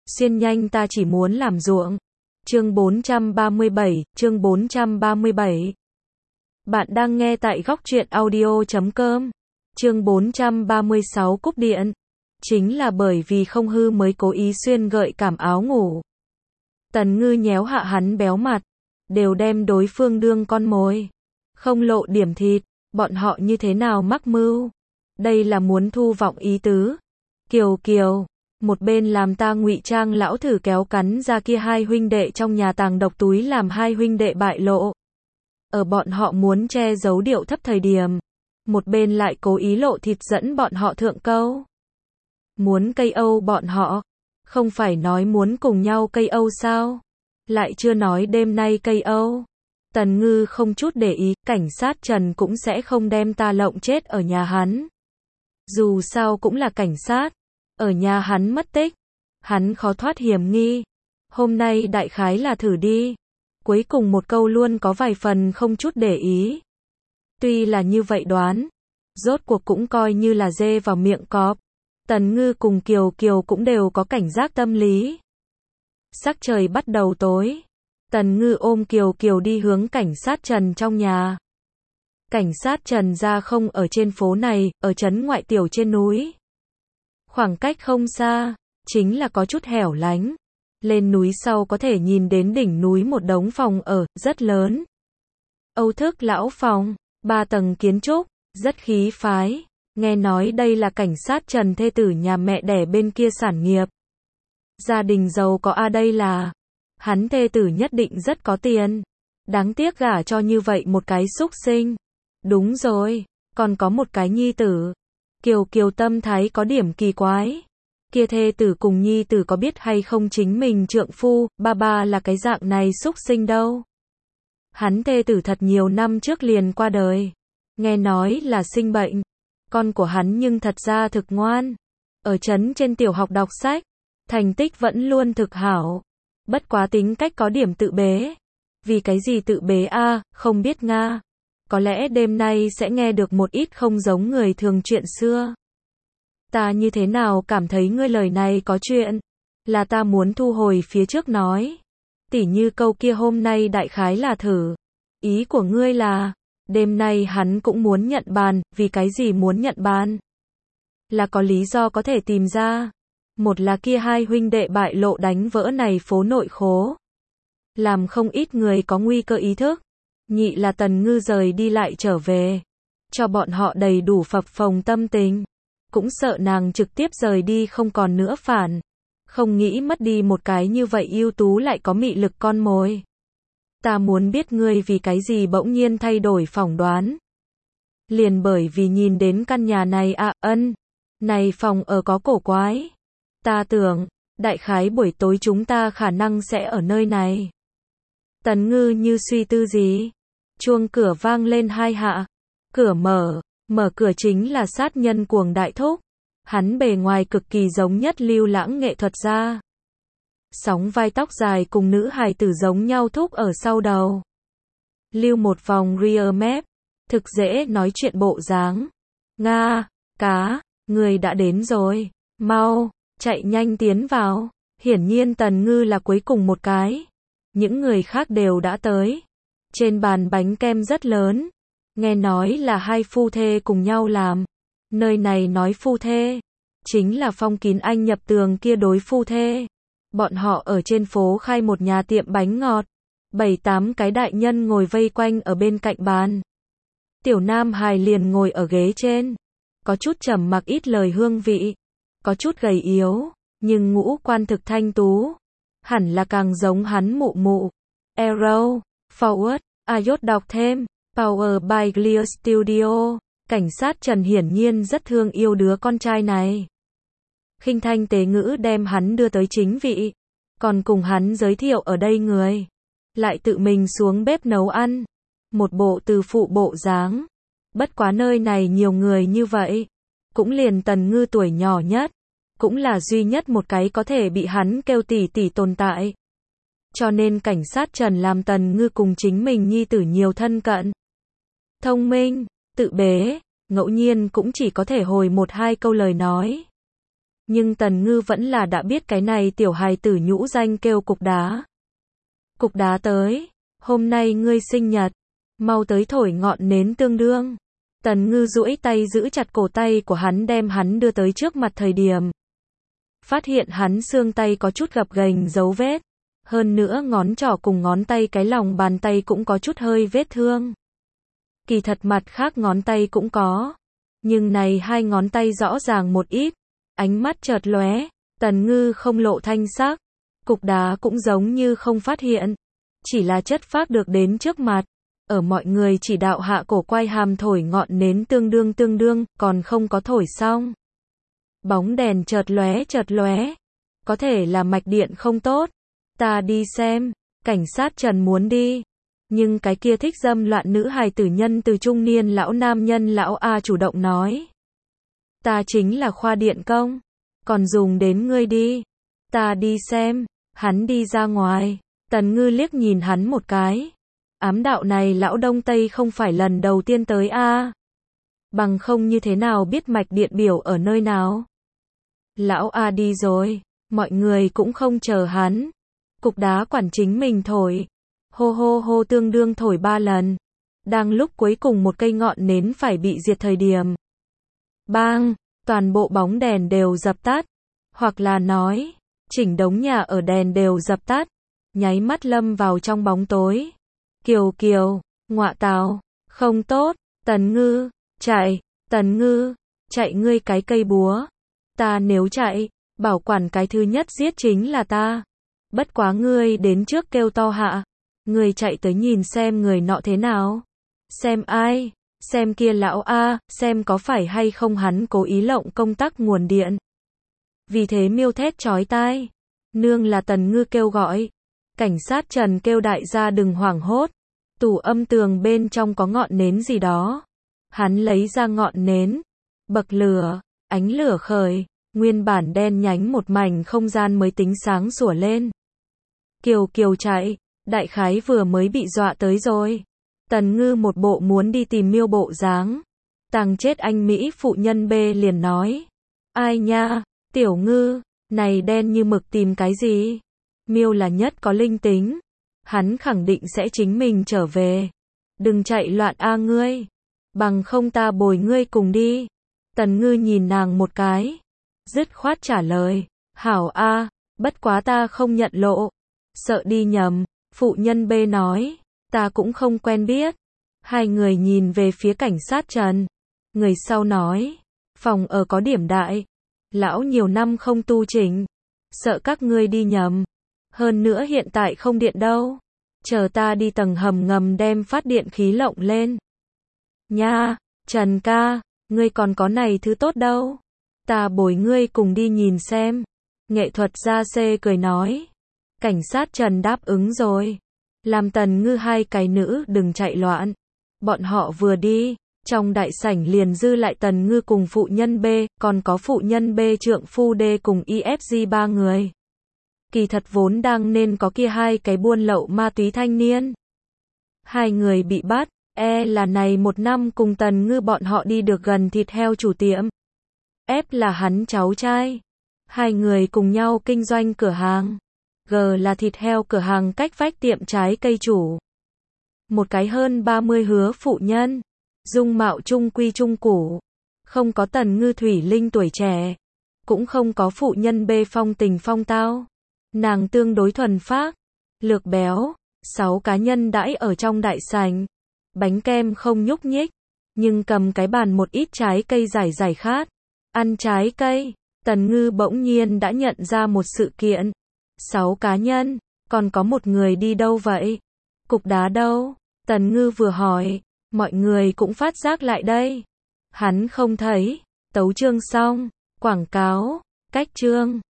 Xuyên nhanh ta chỉ muốn làm ruộng. Chương 437. Bạn đang nghe tại góc truyện audio.com. Chương 436 cúp điện. Chính là bởi vì không hư mới cố ý xuyên gợi cảm áo ngủ. Tần Ngư nhéo hạ hắn béo mặt, đều đem đối phương đương con mồi. Không lộ điểm thịt, bọn họ như thế nào mắc mưu. Đây là muốn thu vọng ý tứ. Kiều, một bên làm ta ngụy trang lão thử kéo cắn ra kia hai huynh đệ trong nhà tàng độc túi làm hai huynh đệ bại lộ. Ở bọn họ muốn che giấu điệu thấp thời điểm, một bên lại cố ý lộ thịt dẫn bọn họ thượng câu. Muốn cây Âu bọn họ, không phải nói muốn cùng nhau cây Âu sao? Lại chưa nói đêm nay cây Âu. Tần Ngư không chút để ý, cảnh sát Trần cũng sẽ không đem ta lộng chết ở nhà hắn. Dù sao cũng là cảnh sát, ở nhà hắn mất tích, hắn khó thoát hiểm nghi. Hôm nay đại khái là thử đi. Cuối cùng một câu luôn có vài phần không chút để ý. Tuy là như vậy đoán, rốt cuộc cũng coi như là dê vào miệng cọp. Tần Ngư cùng Kiều cũng đều có cảnh giác tâm lý. Sắc trời bắt đầu tối. Tần Ngư ôm Kiều đi hướng cảnh sát Trần trong nhà. Cảnh sát Trần ra không ở trên phố này, ở trấn ngoại tiểu trên núi. Khoảng cách không xa, chính là có chút hẻo lánh. Lên núi sau có thể nhìn đến đỉnh núi một đống phòng ở, rất lớn. Âu thức lão phòng, 3 tầng kiến trúc, rất khí phái. Nghe nói đây là cảnh sát Trần thê tử nhà mẹ đẻ bên kia sản nghiệp. Gia đình giàu có đây là, hắn thê tử nhất định rất có tiền. Đáng tiếc gả cho như vậy một cái súc sinh. Đúng rồi, còn có một cái nhi tử. Kiều tâm thái có điểm kỳ quái. Kia thê tử cùng nhi tử có biết hay không chính mình trượng phu, ba là cái dạng này súc sinh đâu. Hắn thê tử thật nhiều năm trước liền qua đời. Nghe nói là sinh bệnh. Con của hắn nhưng thật ra thực ngoan. Ở trấn trên tiểu học đọc sách. Thành tích vẫn luôn thực hảo. Bất quá tính cách có điểm tự bế. Vì cái gì tự bế không biết Nga. Có lẽ đêm nay sẽ nghe được một ít không giống người thường chuyện xưa. Ta như thế nào cảm thấy ngươi lời này có chuyện. Là ta muốn thu hồi phía trước nói. Tỉ như câu kia hôm nay đại khái là thử. Ý của ngươi là, đêm nay hắn cũng muốn nhận bàn, vì cái gì muốn nhận bàn? Là có lý do có thể tìm ra. Một là kia hai huynh đệ bại lộ đánh vỡ này phố nội khố. Làm không ít người có nguy cơ ý thức. Nhị là Tần Ngư rời đi lại trở về. Cho bọn họ đầy đủ phập phồng tâm tình. Cũng sợ nàng trực tiếp rời đi không còn nữa phản. Không nghĩ mất đi một cái như vậy ưu tú lại có mị lực con mồi. Ta muốn biết ngươi vì cái gì bỗng nhiên thay đổi phỏng đoán. Liền bởi vì nhìn đến căn nhà này này phòng ở có cổ quái. Ta tưởng, đại khái buổi tối chúng ta khả năng sẽ ở nơi này. Tần Ngư như suy tư gì. Chuông cửa vang lên 2 hạ. Cửa mở cửa chính là sát nhân cuồng đại thúc. Hắn bề ngoài cực kỳ giống nhất lưu lãng nghệ thuật gia. Sóng vai tóc dài cùng nữ hài tử giống nhau thúc ở sau đầu. Lưu một vòng rear map. Thực dễ nói chuyện bộ dáng. Nga, cá, người đã đến rồi. Mau, chạy nhanh tiến vào. Hiển nhiên Tần Ngư là cuối cùng một cái. Những người khác đều đã tới. Trên bàn bánh kem rất lớn. Nghe nói là hai phu thê cùng nhau làm. Nơi này nói phu thê. Chính là Phong Kín Anh nhập tường kia đối phu thê. Bọn họ ở trên phố khai một nhà tiệm bánh ngọt. 7-8 cái đại nhân ngồi vây quanh ở bên cạnh bàn. Tiểu Nam hài liền ngồi ở ghế trên. Có chút trầm mặc ít lời hương vị. Có chút gầy yếu. Nhưng ngũ quan thực thanh tú. Hẳn là càng giống hắn mụ. Arrow, Forward, Ayot đọc thêm. Power by Clear Studio. Cảnh sát Trần hiển nhiên rất thương yêu đứa con trai này. Khinh thanh tế ngữ đem hắn đưa tới chính vị. Còn cùng hắn giới thiệu ở đây người. Lại tự mình xuống bếp nấu ăn. Một bộ từ phụ bộ dáng. Bất quá nơi này nhiều người như vậy. Cũng liền Tần Ngư tuổi nhỏ nhất. Cũng là duy nhất một cái có thể bị hắn kêu tỷ tỷ tồn tại. Cho nên cảnh sát Trần làm Tần Ngư cùng chính mình nhi tử nhiều thân cận. Thông minh, tự bế, ngẫu nhiên cũng chỉ có thể hồi 1-2 câu lời nói. Nhưng Tần Ngư vẫn là đã biết cái này tiểu hài tử nhũ danh kêu cục đá. Cục đá tới, hôm nay ngươi sinh nhật, mau tới thổi ngọn nến tương đương. Tần Ngư duỗi tay giữ chặt cổ tay của hắn đem hắn đưa tới trước mặt thời điểm. Phát hiện hắn xương tay có chút gập ghềnh dấu vết. Hơn nữa ngón trỏ cùng ngón tay cái lòng bàn tay cũng có chút hơi vết thương. Kỳ thật mặt khác ngón tay cũng có. Nhưng này hai ngón tay rõ ràng một ít. Ánh mắt chợt lóe, Tần Ngư không lộ thanh sắc. Cục đá cũng giống như không phát hiện. Chỉ là chất phác được đến trước mặt. Ở mọi người chỉ đạo hạ cổ quay hàm thổi ngọn nến tương đương, còn không có thổi xong. Bóng đèn chợt lóe. Có thể là mạch điện không tốt. Ta đi xem, cảnh sát Trần muốn đi. Nhưng cái kia thích dâm loạn nữ hài tử nhân từ trung niên lão nam nhân lão A chủ động nói. Ta chính là khoa điện công, còn dùng đến ngươi đi. Ta đi xem, hắn đi ra ngoài. Tần Ngư liếc nhìn hắn một cái. Ám đạo này lão Đông Tây không phải lần đầu tiên tới A. Bằng không như thế nào biết mạch điện biểu ở nơi nào. Lão A đi rồi, mọi người cũng không chờ hắn. Cục đá quản chính mình thổi. Hô hô hô tương đương thổi 3 lần. Đang lúc cuối cùng một cây ngọn nến phải bị diệt thời điểm. Bang, toàn bộ bóng đèn đều dập tắt. Hoặc là nói, chỉnh đống nhà ở đèn đều dập tắt. Nháy mắt lâm vào trong bóng tối. Kiều, ngọa tào, không tốt, Tần Ngư, chạy, Tần Ngư, chạy ngươi cái cây búa. Ta nếu chạy, bảo quản cái thứ nhất giết chính là ta. Bất quá ngươi đến trước kêu to hạ. Ngươi chạy tới nhìn xem người nọ thế nào. Xem ai, xem kia lão A, xem có phải hay không hắn cố ý lộng công tắc nguồn điện. Vì thế miêu thét chói tai. Nương là Tần Ngư kêu gọi. Cảnh sát Trần kêu đại gia đừng hoảng hốt. Tủ âm tường bên trong có ngọn nến gì đó. Hắn lấy ra ngọn nến. Bậc lửa, ánh lửa khởi. Nguyên bản đen nhánh một mảnh không gian mới tính sáng sủa lên. Kiều chạy, đại khái vừa mới bị dọa tới rồi. Tần Ngư một bộ muốn đi tìm miêu bộ dáng. Tàng chết anh Mỹ phụ nhân B liền nói. Ai nha, tiểu Ngư, này đen như mực tìm cái gì? Miêu là nhất có linh tính. Hắn khẳng định sẽ chính mình trở về. Đừng chạy loạn A ngươi. Bằng không ta bồi ngươi cùng đi. Tần Ngư nhìn nàng một cái. Dứt khoát trả lời. Hảo A, bất quá ta không nhận lộ. Sợ đi nhầm. Phụ nhân B nói. Ta cũng không quen biết. Hai người nhìn về phía cảnh sát Trần. Người sau nói. Phòng ở có điểm đại. Lão nhiều năm không tu chỉnh. Sợ các ngươi đi nhầm. Hơn nữa hiện tại không điện đâu. Chờ ta đi tầng hầm ngầm đem phát điện khí lộng lên. Nha, Trần ca, ngươi còn có này thứ tốt đâu. Ta bồi ngươi cùng đi nhìn xem. Nghệ thuật gia C cười nói. Cảnh sát Trần đáp ứng rồi. Làm Tần Ngư hai cái nữ đừng chạy loạn. Bọn họ vừa đi, trong đại sảnh liền dư lại Tần Ngư cùng phụ nhân B, còn có phụ nhân B trượng phu D cùng IFG 3 người. Kỳ thật vốn đang nên có kia hai cái buôn lậu ma túy thanh niên. Hai người bị bắt, là này một năm cùng Tần Ngư bọn họ đi được gần thịt heo chủ tiệm. F là hắn cháu trai. Hai người cùng nhau kinh doanh cửa hàng. G là thịt heo cửa hàng cách vách tiệm trái cây chủ. Một cái hơn 30 hứa phụ nhân. Dung mạo trung quy trung củ. Không có Tần Ngư thủy linh tuổi trẻ. Cũng không có phụ nhân B phong tình phong tao. Nàng tương đối thuần phác, lược béo, 6 cá nhân đãi ở trong đại sảnh. Bánh kem không nhúc nhích, nhưng cầm cái bàn một ít trái cây giải khát. Ăn trái cây, Tần Ngư bỗng nhiên đã nhận ra một sự kiện. 6 cá nhân, còn có một người đi đâu vậy? Cục đá đâu? Tần Ngư vừa hỏi, mọi người cũng phát giác lại đây. Hắn không thấy, tấu chương xong, quảng cáo, cách chương.